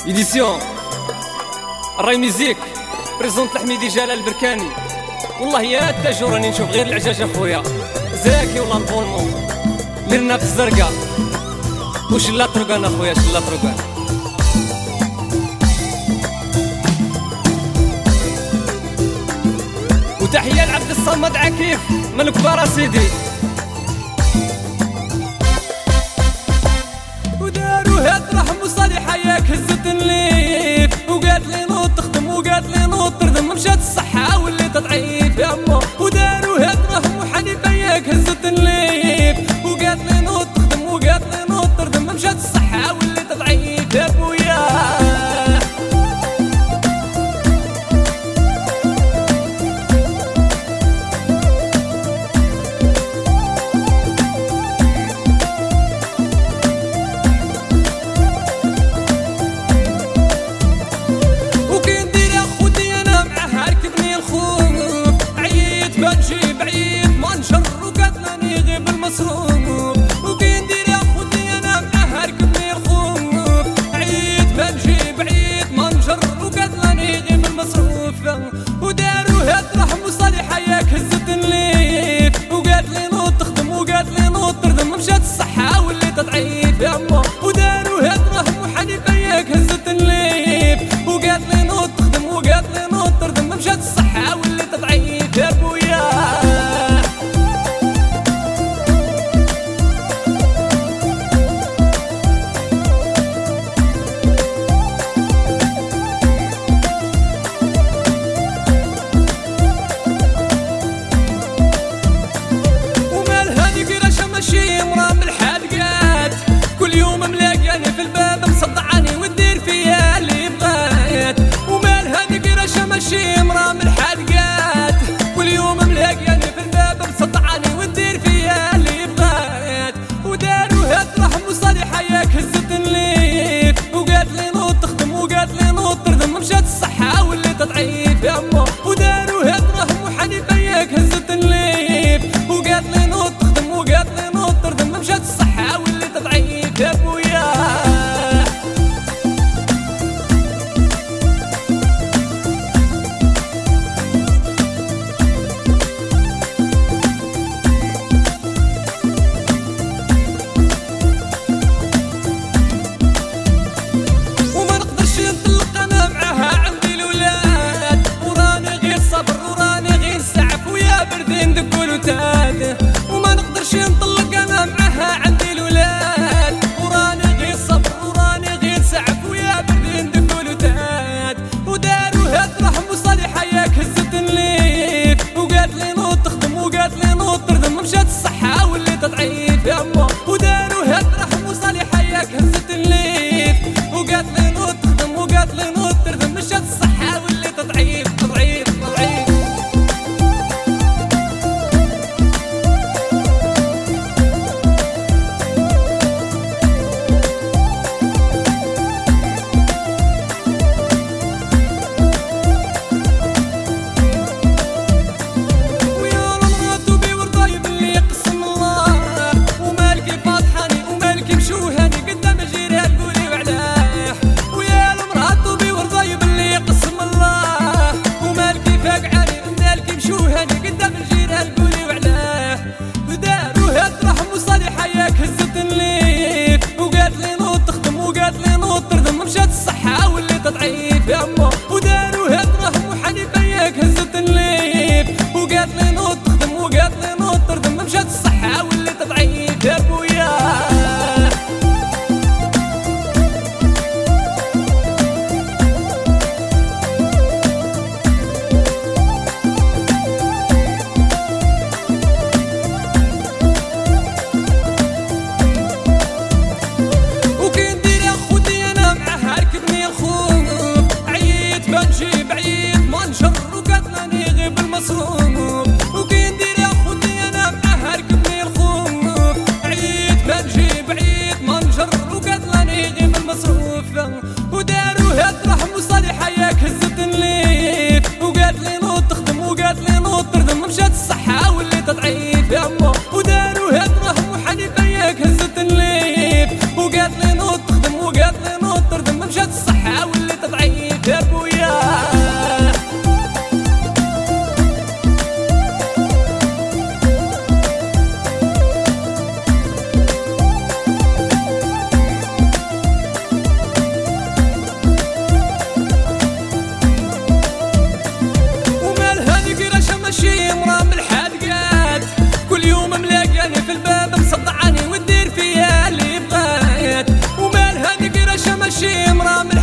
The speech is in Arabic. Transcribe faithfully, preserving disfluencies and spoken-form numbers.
إديسيون الراي ميزيك بريزونت الحميدي جلال البركاني. والله يا التاجو راني نشوف غير العجاج اخويا زاكي والله البولمو لرنا في الزرقاء وشلا طرقان اخويا شلا طرقان. وتحية لعبد الصمد عكيف من الكبار سيدي. ودارو هاد رحم وصالحة ياك هزت الليف وقالت لي نوض تخدم وقالت لي نوض تردم مشات الصحة وليت ضعيف يا امو. ودارو هاد رحم وحنيفة ياك هزت الليف وقالت لي نوض تخدم وقالت لي نوض تردم مشات الصحة وليت ضعيف يا بويا. بنجي بعيد ما نشر وقتلني غيب المصروف وكي ندير يا خوتي انا معاه ركبني الخوف. عيد بنجي بعيد ما نشر وقتلني غيب المصروف. وداروا هاد رحم وصالحة ياك هزت الليف وقالت لي نوض تخدم وقالت لي نوض تردم مشات الصحة وليت ضعيف يا امو. وداروا هاد رحم وحنيفة ياك هزت الليف وقالت لي نوض تخدم وقالت لي نوض تردم مشات الصحة وليت ضعيف يا بويا. ماشي مرا من الحلقات كل يوم ملاقياني في الباب مصدعاني وتدير فيا اللي بغات. ومالها نقرشه ماشي مرا من الحلقات كل يوم ملاقياني في الباب مصدعاني وتدير فيا اللي بغات. وداروا هاد رحم وصالحة ياك هزت الليف وقالت لي نوض تخدم وقالت لي نوض تردم مشات الصحة وليت ضعيف يا امو. وداروا هاد رحم وحنيفة ياك هزت الليف وقالت لي نوض تخدم وقالت لي نوض تردم مشات الصحة وليت ضعيف يا بويا. وما نقدرش نطلق انا معاها عندي الولاد وراني غير صبر وراني غير سعف ويا بردين دق الوتاد. وما نقدرش نطلق انا معاها عندي الولاد وراني غير صبر وراني غير سعف ويا بردين دق الوتاد. وداروا هاد رحم وصالحة ياك هزت الليف وقالت لي نوض تخدم وقالت لي نوض تردم مشات الصحة وليت ضعيف يا امو. وداروا هاد رحم وصالحة ياك هزت الليف وقالت لي نوض تخدم وقالت لي نوض تردم مشات الصحة وليت ضعيف ضعيف ضعيف. هزت الليف وقالت لي نوض تخدم وقالت لي نوض تردم مشات الصحة وليت ضعيف يا امو. وداروا هاد رحم وحنيفة ياك هزت الليف وقالت لي نوض تخدم وقالت لي نوض تردم مشات الصحة وليت ضعيف يا بويا. بنجي بعيد ما نشر وقتلني غيب المصروف وكي ندير يا خوتي انا معاه ركبني الخوف. عيد بنجي بعيد ما نشر وقتلني غيب المصروف. وداروا هاد رحم وصالحة ياك هزت الليف وقالت لي نوض تخدم وقالت لي نوض تردم مشات الصحة وليت ضعيف يا امو. وداروا هاد رحم وحنيفة ياك هزت الليف وقالت لي نوض تخدم وقالت لي نوض تردم مشات الصحة شي مرا من